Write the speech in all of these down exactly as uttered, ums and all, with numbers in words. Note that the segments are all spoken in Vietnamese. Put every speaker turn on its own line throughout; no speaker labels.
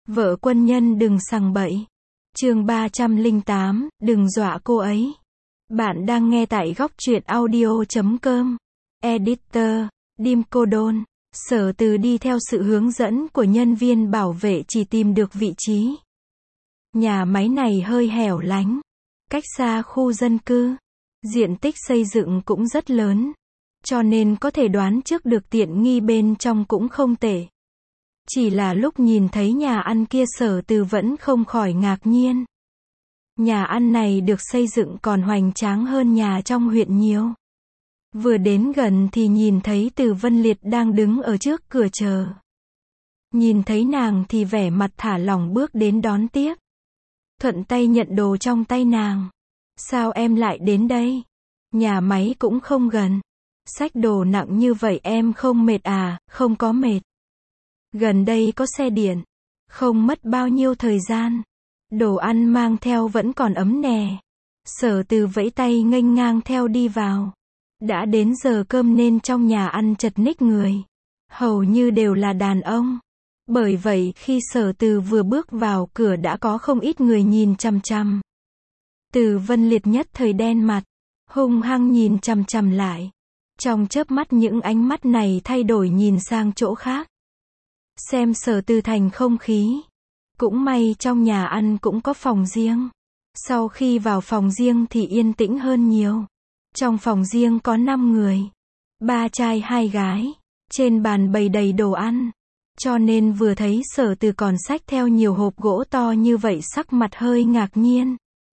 Vợ quân nhân đừng sằng bậy. Chương ba trăm lẻ tám, đừng dọa cô ấy. Bạn đang nghe tại góc truyện audio chấm com. Editor, Dim Cô Đôn. Sở Từ đi theo sự hướng dẫn của nhân viên bảo vệ chỉ tìm được vị trí. Nhà máy này hơi hẻo lánh, cách xa khu dân cư. Diện tích xây dựng cũng rất lớn, cho nên có thể đoán trước được tiện nghi bên trong cũng không tệ. Chỉ là lúc nhìn thấy nhà ăn kia Sở Từ vẫn không khỏi ngạc nhiên. Nhà ăn này được xây dựng còn hoành tráng hơn nhà trong huyện nhiều. Vừa đến gần thì nhìn thấy Từ Vân Liệt đang đứng ở trước cửa chờ. Nhìn thấy nàng thì vẻ mặt thả lỏng bước đến đón tiếp. Thuận tay nhận đồ trong tay nàng. Sao em lại đến đây? Nhà máy cũng không gần. Xách đồ nặng như vậy em không mệt à? Không có mệt. Gần đây có xe điện. Không mất bao nhiêu thời gian. Đồ ăn mang theo vẫn còn ấm nè. Sở Từ vẫy tay nghênh ngang theo đi vào. Đã đến giờ cơm nên trong nhà ăn chật ních người. Hầu như đều là đàn ông. Bởi vậy khi Sở Từ vừa bước vào cửa đã có không ít người nhìn chằm chằm. Từ Vân Liệt nhất thời đen mặt, hung hăng nhìn chằm chằm lại. Trong chớp mắt những ánh mắt này thay đổi nhìn sang chỗ khác. Xem Sở Từ thành không khí. Cũng may trong nhà ăn cũng có phòng riêng. Sau khi vào phòng riêng thì yên tĩnh hơn nhiều. Trong phòng riêng có năm người. Ba trai hai gái. Trên bàn bày đầy đồ ăn. Cho nên vừa thấy Sở Từ còn xách theo nhiều hộp gỗ to như vậy sắc mặt hơi ngạc nhiên.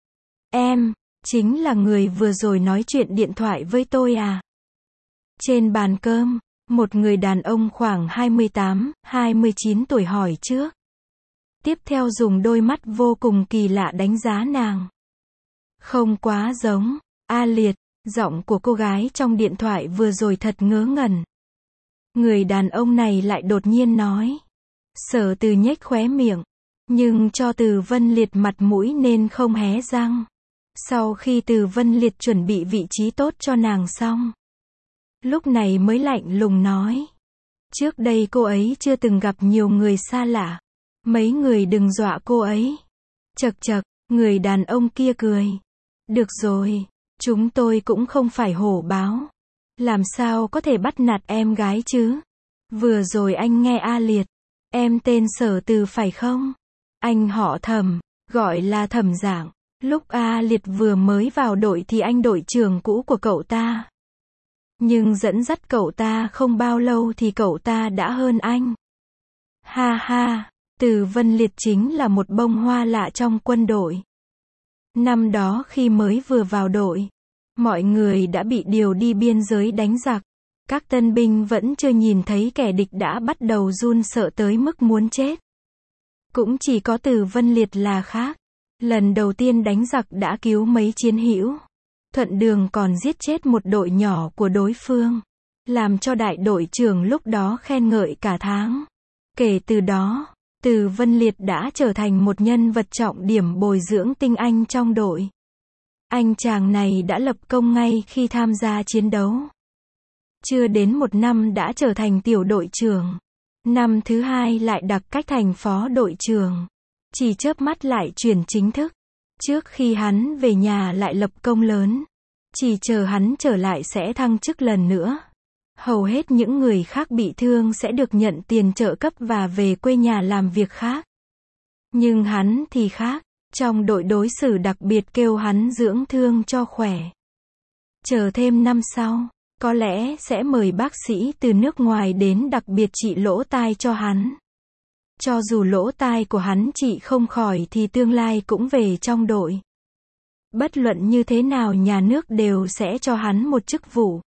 Em, chính là người vừa rồi nói chuyện điện thoại với tôi à? Trên bàn cơm, một người đàn ông khoảng hai mươi tám, hai mươi chín tuổi hỏi trước. Tiếp theo dùng đôi mắt vô cùng kỳ lạ đánh giá nàng. Không quá giống. A Liệt, giọng của cô gái trong điện thoại vừa rồi thật ngớ ngẩn. Người đàn ông này lại đột nhiên nói. Sở Từ nhếch khóe miệng, nhưng cho Từ Vân Liệt mặt mũi nên không hé răng. Sau khi Từ Vân Liệt chuẩn bị vị trí tốt cho nàng xong, lúc này mới lạnh lùng nói. Trước đây cô ấy chưa từng gặp nhiều người xa lạ. Mấy người đừng dọa cô ấy. Chậc chậc, người đàn ông kia cười. Được rồi, chúng tôi cũng không phải hổ báo. Làm sao có thể bắt nạt em gái chứ? Vừa rồi anh nghe A Liệt. Em tên Sở Từ phải không? Anh họ Thẩm, gọi là Thẩm Giảng. Lúc A Liệt vừa mới vào đội thì anh đội trưởng cũ của cậu ta. Nhưng dẫn dắt cậu ta không bao lâu thì cậu ta đã hơn anh. Ha ha, Từ Vân Liệt chính là một bông hoa lạ trong quân đội. Năm đó khi mới vừa vào đội, mọi người đã bị điều đi biên giới đánh giặc. Các tân binh vẫn chưa nhìn thấy kẻ địch đã bắt đầu run sợ tới mức muốn chết. Cũng chỉ có Từ Vân Liệt là khác. Lần đầu tiên đánh giặc đã cứu mấy chiến hữu. Thuận đường còn giết chết một đội nhỏ của đối phương. Làm cho đại đội trưởng lúc đó khen ngợi cả tháng. Kể từ đó, Từ Vân Liệt đã trở thành một nhân vật trọng điểm bồi dưỡng tinh anh trong đội. Anh chàng này đã lập công ngay khi tham gia chiến đấu. Chưa đến một năm đã trở thành tiểu đội trưởng. Năm thứ hai lại đặc cách thành phó đội trưởng. Chỉ chớp mắt lại chuyển chính thức. Trước khi hắn về nhà lại lập công lớn. Chỉ chờ hắn trở lại sẽ thăng chức lần nữa. Hầu hết những người khác bị thương sẽ được nhận tiền trợ cấp và về quê nhà làm việc khác. Nhưng hắn thì khác. Trong đội đối xử đặc biệt kêu hắn dưỡng thương cho khỏe. Chờ thêm năm sau, có lẽ sẽ mời bác sĩ từ nước ngoài đến đặc biệt trị lỗ tai cho hắn. Cho dù lỗ tai của hắn trị không khỏi thì tương lai cũng về trong đội. Bất luận như thế nào nhà nước đều sẽ cho hắn một chức vụ.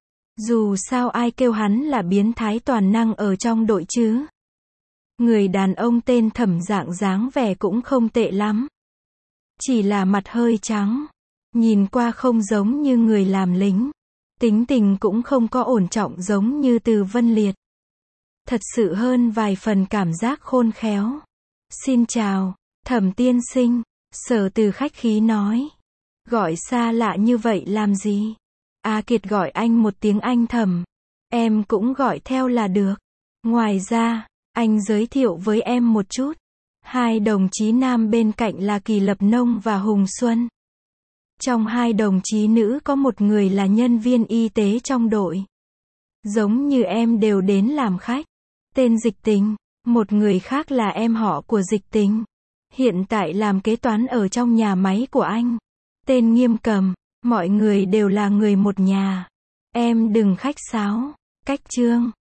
Dù sao ai kêu hắn là biến thái toàn năng ở trong đội chứ. Người đàn ông tên Thẩm Dạng dáng vẻ cũng không tệ lắm. Chỉ là mặt hơi trắng. Nhìn qua không giống như người làm lính. Tính tình cũng không có ổn trọng giống như Từ Vân Liệt. Thật sự hơn vài phần cảm giác khôn khéo. Xin chào, Thẩm tiên sinh. Sở Từ khách khí nói. Gọi xa lạ như vậy làm gì? A Kiệt gọi anh một tiếng anh Thẩm. Em cũng gọi theo là được. Ngoài ra, anh giới thiệu với em một chút. Hai đồng chí nam bên cạnh là Kỳ Lập Nông và Hùng Xuân. Trong hai đồng chí nữ có một người là nhân viên y tế trong đội. Giống như em đều đến làm khách. Tên Dịch Tình. Một người khác là em họ của Dịch Tình. Hiện tại làm kế toán ở trong nhà máy của anh. Tên Nghiêm Cầm. Mọi người đều là người một nhà. Em đừng khách sáo. Cách Trương.